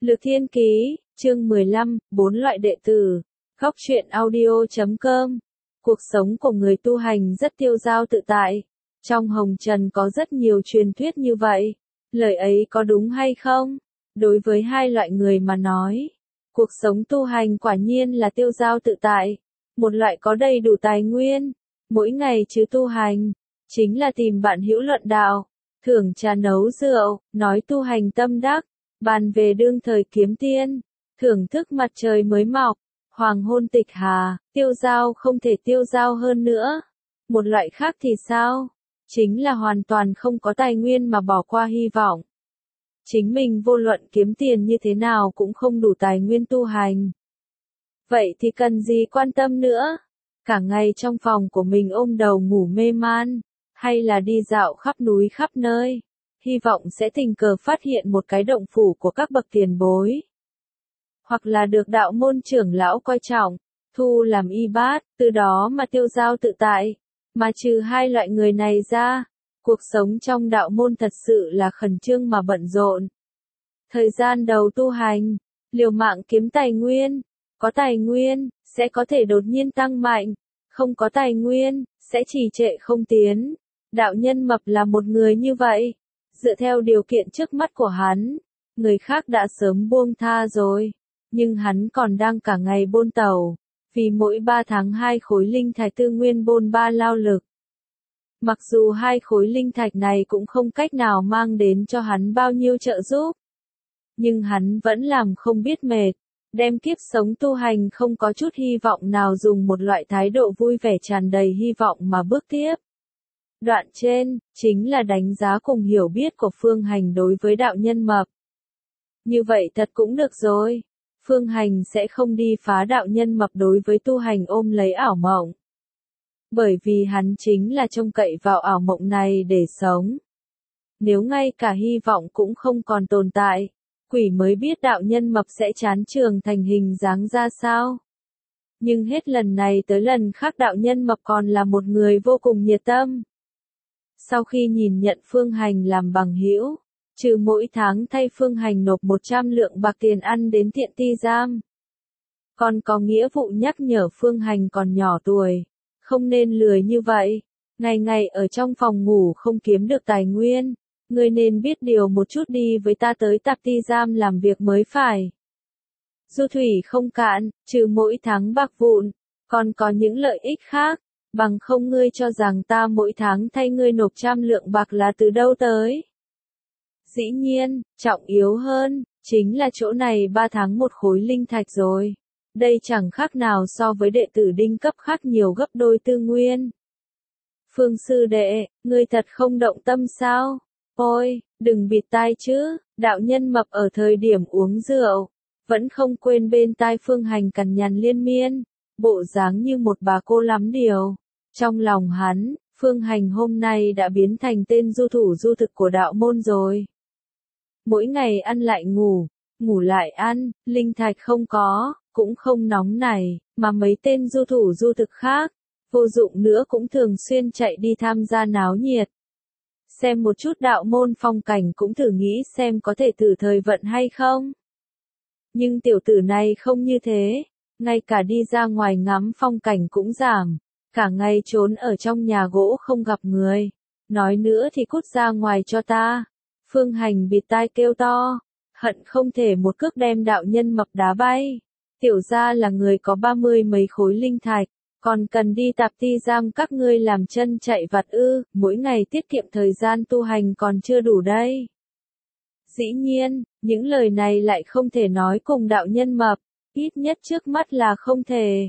Lược Thiên Ký, chương 15, 4 loại đệ tử. Góc truyện audio.com. Cuộc sống của người tu hành rất tiêu dao tự tại. Trong hồng trần có rất nhiều truyền thuyết như vậy. Lời ấy có đúng hay không? Đối với hai loại người mà nói, cuộc sống tu hành quả nhiên là tiêu dao tự tại. Một loại có đầy đủ tài nguyên, mỗi ngày chứ tu hành, chính là tìm bạn hữu luận đạo, thưởng trà nấu rượu, nói tu hành tâm đắc, bàn về đương thời kiếm tiên, thưởng thức mặt trời mới mọc, hoàng hôn tịch hà, tiêu dao không thể tiêu dao hơn nữa. Một loại khác thì sao? Chính là hoàn toàn không có tài nguyên mà bỏ qua hy vọng. Chính mình vô luận kiếm tiền như thế nào cũng không đủ tài nguyên tu hành. Vậy thì cần gì quan tâm nữa? Cả ngày trong phòng của mình ôm đầu ngủ mê man, hay là đi dạo khắp núi khắp nơi, hy vọng sẽ tình cờ phát hiện một cái động phủ của các bậc tiền bối. Hoặc là được đạo môn trưởng lão coi trọng, thu làm y bát, từ đó mà tiêu dao tự tại. Mà trừ hai loại người này ra, cuộc sống trong đạo môn thật sự là khẩn trương mà bận rộn. Thời gian đầu tu hành, liều mạng kiếm tài nguyên, có tài nguyên, sẽ có thể đột nhiên tăng mạnh, không có tài nguyên, sẽ trì trệ không tiến. Đạo Nhân Mập là một người như vậy, dựa theo điều kiện trước mắt của hắn, người khác đã sớm buông tha rồi, nhưng hắn còn đang cả ngày bôn tàu, vì mỗi 3 tháng 2 khối linh thạch tư nguyên bôn ba lao lực. Mặc dù 2 khối linh thạch này cũng không cách nào mang đến cho hắn bao nhiêu trợ giúp, nhưng hắn vẫn làm không biết mệt, đem kiếp sống tu hành không có chút hy vọng nào dùng một loại thái độ vui vẻ tràn đầy hy vọng mà bước tiếp. Đoạn trên, chính là đánh giá cùng hiểu biết của Phương Hành đối với đạo Nhân Mập. Như vậy thật cũng được rồi. Phương Hành sẽ không đi phá đạo Nhân Mập đối với tu hành ôm lấy ảo mộng. Bởi vì hắn chính là trông cậy vào ảo mộng này để sống. Nếu ngay cả hy vọng cũng không còn tồn tại, quỷ mới biết đạo Nhân Mập sẽ chán trường thành hình dáng ra sao. Nhưng hết lần này tới lần khác đạo Nhân Mập còn là một người vô cùng nhiệt tâm. Sau khi nhìn nhận Phương Hành làm bằng hữu, trừ mỗi tháng thay Phương Hành nộp 100 lượng bạc tiền ăn đến Thiện Ti Giam, còn có nghĩa vụ nhắc nhở Phương Hành còn nhỏ tuổi, không nên lười như vậy, ngày ngày ở trong phòng ngủ không kiếm được tài nguyên, ngươi nên biết điều một chút, đi với ta tới Tạp Ti Giam làm việc mới phải. Du thủy không cạn, trừ mỗi tháng bạc vụn, còn có những lợi ích khác. Bằng không ngươi cho rằng ta mỗi tháng thay ngươi nộp 100 lượng bạc là từ đâu tới? Dĩ nhiên, trọng yếu hơn, chính là chỗ này 3 tháng 1 khối linh thạch rồi. Đây chẳng khác nào so với đệ tử đinh cấp khác nhiều gấp đôi tư nguyên. Phương sư đệ, ngươi thật không động tâm sao? Ôi, đừng bịt tai chứ, đạo Nhân Mập ở thời điểm uống rượu, vẫn không quên bên tai Phương Hành cằn nhằn liên miên, bộ dáng như một bà cô lắm điều. Trong lòng hắn, Phương Hành hôm nay đã biến thành tên du thủ du thực của đạo môn rồi. Mỗi ngày ăn lại ngủ, ngủ lại ăn, linh thạch không có, cũng không nóng này, mà mấy tên du thủ du thực khác, vô dụng nữa cũng thường xuyên chạy đi tham gia náo nhiệt. Xem một chút đạo môn phong cảnh cũng thử nghĩ xem có thể thử thời vận hay không. Nhưng tiểu tử này không như thế, ngay cả đi ra ngoài ngắm phong cảnh cũng giảm. Cả ngày trốn ở trong nhà gỗ không gặp người. Nói nữa thì cút ra ngoài cho ta. Phương Hành bịt tai kêu to. Hận không thể một cước đem đạo Nhân Mập đá bay. Tiểu gia là người có 30 mấy khối linh thạch. Còn cần đi Tạp Ti Giam các ngươi làm chân chạy vặt ư. Mỗi ngày tiết kiệm thời gian tu hành còn chưa đủ đây. Dĩ nhiên, những lời này lại không thể nói cùng đạo Nhân Mập. Ít nhất trước mắt là không thể.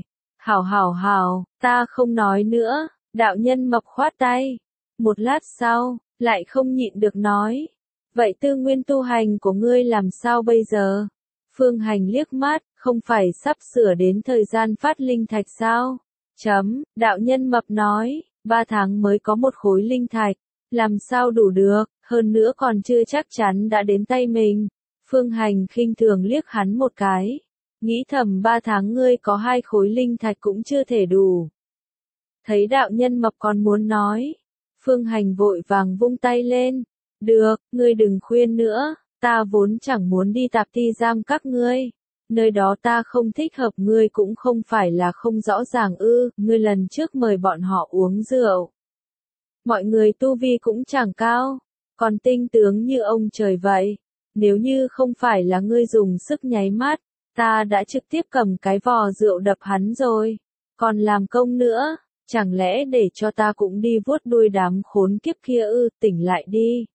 Hảo, ta không nói nữa, đạo Nhân Mập khoát tay. Một lát sau, lại không nhịn được nói. Vậy tư nguyên tu hành của ngươi làm sao bây giờ? Phương Hành liếc mắt, không phải sắp sửa đến thời gian phát linh thạch sao? Đạo Nhân Mập nói, 3 tháng mới có 1 khối linh thạch, làm sao đủ được, hơn nữa còn chưa chắc chắn đã đến tay mình. Phương Hành khinh thường liếc hắn một cái. Nghĩ thầm 3 tháng ngươi có 2 khối linh thạch cũng chưa thể đủ. Thấy đạo Nhân Mập còn muốn nói, Phương Hành vội vàng vung tay lên. Được, ngươi đừng khuyên nữa, ta vốn chẳng muốn đi Tạp Ti Giam các ngươi. Nơi đó ta không thích hợp, ngươi cũng không phải là không rõ ràng ư, ngươi lần trước mời bọn họ uống rượu. Mọi người tu vi cũng chẳng cao, còn tinh tướng như ông trời vậy. Nếu như không phải là ngươi dùng sức nháy mắt, ta đã trực tiếp cầm cái vò rượu đập hắn rồi. Còn làm công nữa, chẳng lẽ để cho ta cũng đi vuốt đuôi đám khốn kiếp kia ư, tỉnh lại đi.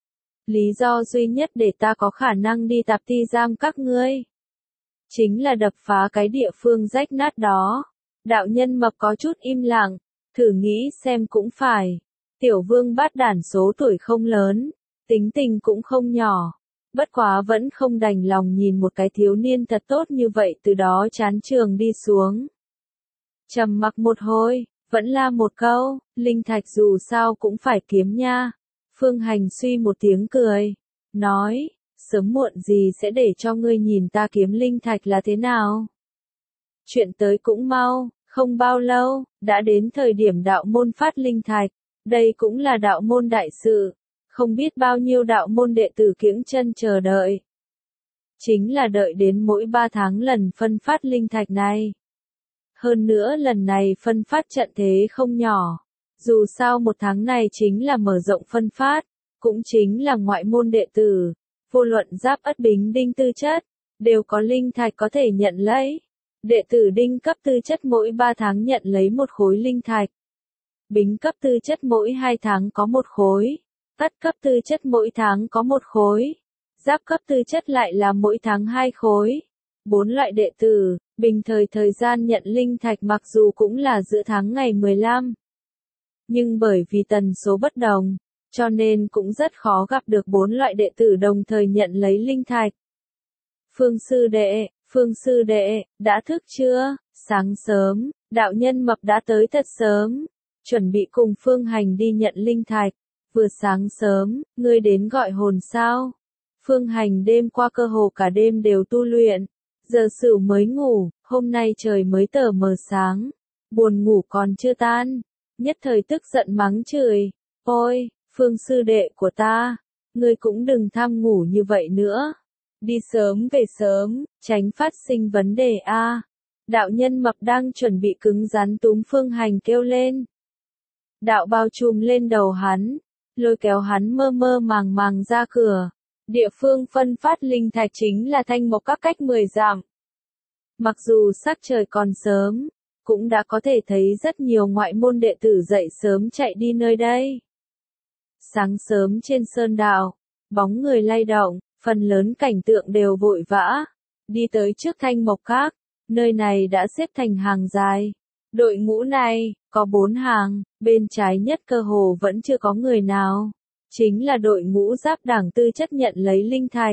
Lý do duy nhất để ta có khả năng đi Tạp Ti Giam các ngươi, chính là đập phá cái địa phương rách nát đó. Đạo nhân mập có chút im lặng, thử nghĩ xem cũng phải. Tiểu vương bát đản số tuổi không lớn, tính tình cũng không nhỏ. Bất quá vẫn không đành lòng nhìn một cái thiếu niên thật tốt như vậy từ đó chán trường đi xuống. Trầm mặc một hồi, vẫn là một câu, linh thạch dù sao cũng phải kiếm nha. Phương Hành suy một tiếng cười, nói, sớm muộn gì sẽ để cho ngươi nhìn ta kiếm linh thạch là thế nào. Chuyện tới cũng mau, không bao lâu, đã đến thời điểm đạo môn phát linh thạch, đây cũng là đạo môn đại sự, không biết bao nhiêu đạo môn đệ tử kiễng chân chờ đợi. Chính là đợi đến mỗi 3 tháng lần phân phát linh thạch này. Hơn nữa lần này phân phát trận thế không nhỏ. Dù sao 1 tháng này chính là mở rộng phân phát, cũng chính là ngoại môn đệ tử, vô luận Giáp Ất Bính Đinh tư chất, đều có linh thạch có thể nhận lấy. Đệ tử Đinh cấp tư chất mỗi 3 tháng nhận lấy 1 khối linh thạch. Bính cấp tư chất mỗi 2 tháng có 1 khối. Ất cấp tư chất mỗi tháng có 1 khối. Giáp cấp tư chất lại là mỗi tháng 2 khối. 4 loại đệ tử, bình thời gian nhận linh thạch mặc dù cũng là giữa tháng ngày 15. Nhưng bởi vì tần số bất đồng, cho nên cũng rất khó gặp được 4 loại đệ tử đồng thời nhận lấy linh thạch. Phương sư đệ, đã thức chưa? Sáng sớm, đạo nhân mập đã tới thật sớm, chuẩn bị cùng Phương Hành đi nhận linh thạch. Vừa sáng sớm, ngươi đến gọi hồn sao? Phương Hành đêm qua cơ hồ cả đêm đều tu luyện, giờ Sửu mới ngủ, hôm nay trời mới tờ mờ sáng, buồn ngủ còn chưa tan, nhất thời tức giận mắng chửi, ôi, Phương sư đệ của ta, ngươi cũng đừng tham ngủ như vậy nữa, đi sớm về sớm, tránh phát sinh vấn đề a. Đạo nhân mập đang chuẩn bị cứng rắn túm Phương Hành kêu lên. Đạo bao trùm lên đầu hắn, lôi kéo hắn mơ mơ màng màng ra cửa. Địa phương phân phát linh thạch chính là Thanh Mộc các cách 10 dặm. Mặc dù sắc trời còn sớm, cũng đã có thể thấy rất nhiều ngoại môn đệ tử dậy sớm chạy đi nơi đây. Sáng sớm trên sơn đạo, bóng người lay động, phần lớn cảnh tượng đều vội vã. Đi tới trước Thanh Mộc các, nơi này đã xếp thành hàng dài. Đội ngũ này, có 4 hàng, bên trái nhất cơ hồ vẫn chưa có người nào. Chính là đội ngũ Giáp Đảng tư chất nhận lấy linh thạch.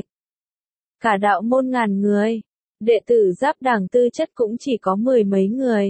Cả đạo môn ngàn người, đệ tử Giáp Đảng tư chất cũng chỉ có 10 mấy người.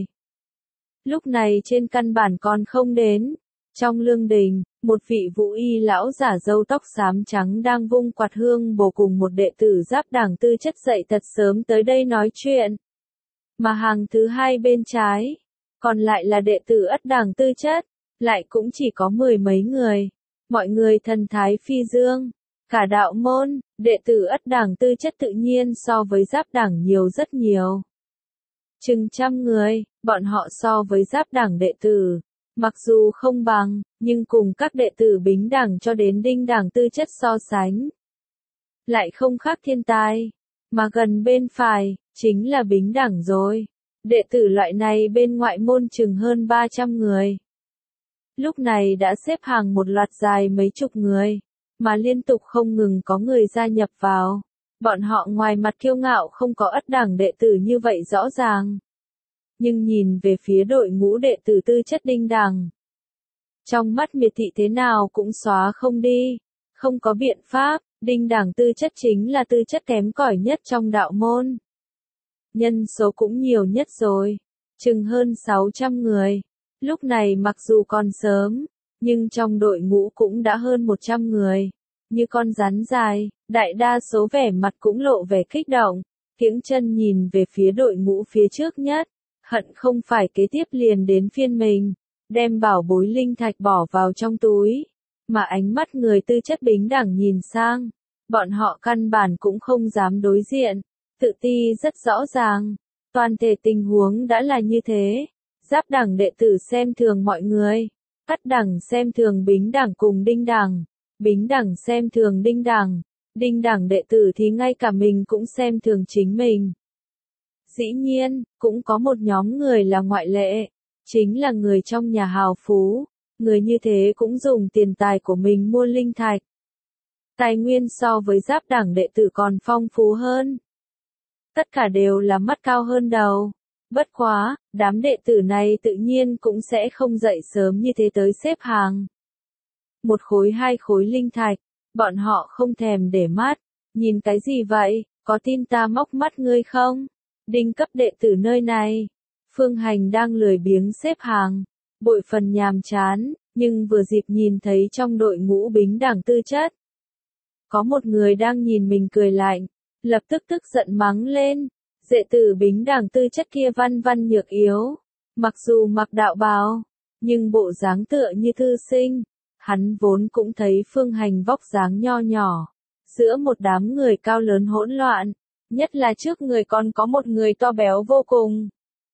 Lúc này trên căn bản còn không đến. Trong lương đình, một vị vũ y lão giả râu tóc xám trắng đang vung quạt hương bổ cùng một đệ tử Giáp Đảng tư chất dậy thật sớm tới đây nói chuyện. Mà hàng thứ hai bên trái, còn lại là đệ tử Ất Đảng tư chất, lại cũng chỉ có 10 mấy người. Mọi người thần thái phi dương, cả đạo môn, đệ tử Ất Đảng tư chất tự nhiên so với Giáp Đảng nhiều rất nhiều. Chừng 100 người, bọn họ so với Giáp Đảng đệ tử, mặc dù không bằng, nhưng cùng các đệ tử Bính Đảng cho đến Đinh Đảng tư chất so sánh, lại không khác thiên tai, mà gần bên phải, chính là Bính Đảng rồi. Đệ tử loại này bên ngoại môn chừng hơn 300 người. Lúc này đã xếp hàng một loạt dài mấy chục người, mà liên tục không ngừng có người gia nhập vào. Bọn họ ngoài mặt kiêu ngạo không có Ất Đảng đệ tử như vậy rõ ràng. Nhưng nhìn về phía đội ngũ đệ tử tư chất Đinh Đảng, trong mắt miệt thị thế nào cũng xóa không đi. Không có biện pháp, Đinh Đảng tư chất chính là tư chất kém cỏi nhất trong đạo môn. Nhân số cũng nhiều nhất rồi, chừng hơn 600 người. Lúc này mặc dù còn sớm, nhưng trong đội ngũ cũng đã hơn 100 người. Như con rắn dài, đại đa số vẻ mặt cũng lộ vẻ kích động. Kiễng chân nhìn về phía đội ngũ phía trước nhất, hận không phải kế tiếp liền đến phiên mình, đem bảo bối linh thạch bỏ vào trong túi. Mà ánh mắt người tư chất Bính Đảng nhìn sang, Bọn họ căn bản cũng không dám đối diện, tự ti rất rõ ràng. Toàn thể tình huống đã là như thế. Giáp đảng đệ tử xem thường mọi người. Cắt đảng xem thường Bính đảng cùng Đinh đảng. Bính đảng xem thường Đinh đảng. Đinh đảng đệ tử thì ngay cả mình cũng xem thường chính mình. Dĩ nhiên, cũng có một nhóm người là ngoại lệ. Chính là người trong nhà hào phú. Người như thế cũng dùng tiền tài của mình mua linh thạch. Tài nguyên so với giáp đảng đệ tử còn phong phú hơn. Tất cả đều là mắt cao hơn đầu. Bất quá, đám đệ tử này tự nhiên cũng sẽ không dậy sớm như thế tới xếp hàng. Một khối hai khối linh thạch, bọn họ không thèm để mắt. Nhìn cái gì vậy, có tin ta móc mắt ngươi không? Đinh cấp đệ tử nơi này. Phương Hành đang lười biếng xếp hàng. Bội phần nhàm chán, nhưng vừa dịp nhìn thấy trong đội ngũ Bính đảng tư chất. Có một người đang nhìn mình cười lạnh, lập tức tức giận mắng lên. Đệ tử Bính đảng tư chất kia văn văn nhược yếu, mặc dù mặc đạo bào, nhưng bộ dáng tựa như thư sinh. Hắn vốn cũng thấy Phương Hành vóc dáng nho nhỏ, giữa một đám người cao lớn hỗn loạn, nhất là trước người còn có một người to béo vô cùng.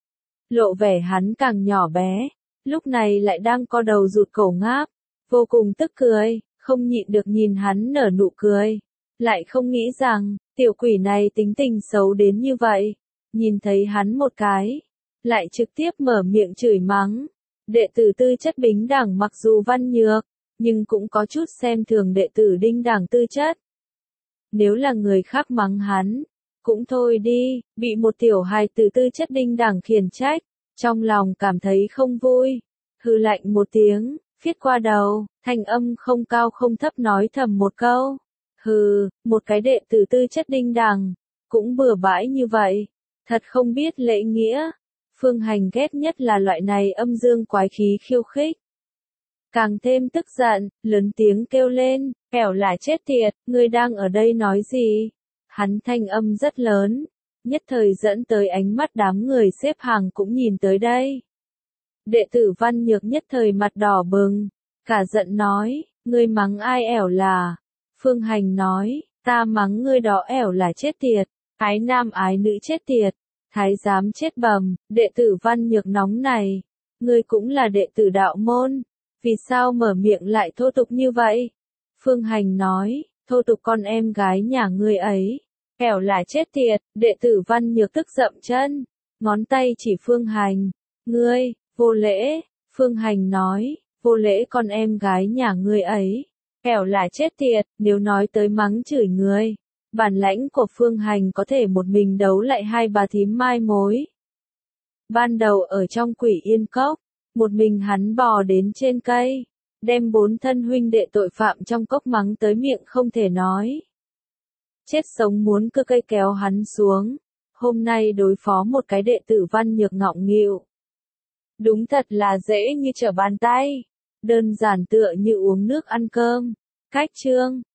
Lộ vẻ hắn càng nhỏ bé, lúc này lại đang co đầu rụt cổ ngáp, vô cùng tức cười, không nhịn được nhìn hắn nở nụ cười. Lại không nghĩ rằng, tiểu quỷ này tính tình xấu đến như vậy. Nhìn thấy hắn một cái, lại trực tiếp mở miệng chửi mắng. Đệ tử tư chất Bính đảng mặc dù văn nhược, nhưng cũng có chút xem thường đệ tử Đinh đảng tư chất. Nếu là người khác mắng hắn, cũng thôi đi, bị một tiểu hài tử tư chất Đinh đảng khiển trách, trong lòng cảm thấy không vui. Hừ lạnh một tiếng, phiết qua đầu, thanh âm không cao không thấp nói thầm một câu. Hừ, một cái đệ tử tư chất Đinh đảng, cũng bừa bãi như vậy, thật không biết lễ nghĩa. Phương Hành ghét nhất là loại này âm dương quái khí khiêu khích. Càng thêm tức giận, lớn tiếng kêu lên, kẻo là chết tiệt, ngươi đang ở đây nói gì? Hắn thanh âm rất lớn, nhất thời dẫn tới ánh mắt đám người xếp hàng cũng nhìn tới đây. Đệ tử Văn Nhược nhất thời mặt đỏ bừng, cả giận nói, ngươi mắng ai ẻo là? Phương Hành nói, ta mắng ngươi đó ẻo là chết tiệt, ái nam ái nữ chết tiệt, thái giám chết bầm. Đệ tử Văn Nhược nóng này, ngươi cũng là đệ tử đạo môn, vì sao mở miệng lại thô tục như vậy? Phương Hành nói, thô tục con em gái nhà ngươi ấy, ẻo là chết tiệt. Đệ tử Văn Nhược tức dậm chân, ngón tay chỉ Phương Hành, ngươi, vô lễ. Phương Hành nói, vô lễ con em gái nhà ngươi ấy, ẻo là chết tiệt. Nếu nói tới mắng chửi người, bản lãnh của Phương Hành có thể một mình đấu lại hai bà thím mai mối. Ban đầu ở trong Quỷ Yên Cốc, một mình hắn bò đến trên cây, đem 4 thân huynh đệ tội phạm trong cốc mắng tới miệng không thể nói. Chết sống muốn cơ cây kéo hắn xuống. Hôm nay đối phó một cái đệ tử Văn Nhược ngọng nghịu, đúng thật là dễ như trở bàn tay, đơn giản tựa như uống nước ăn cơm. Cách chương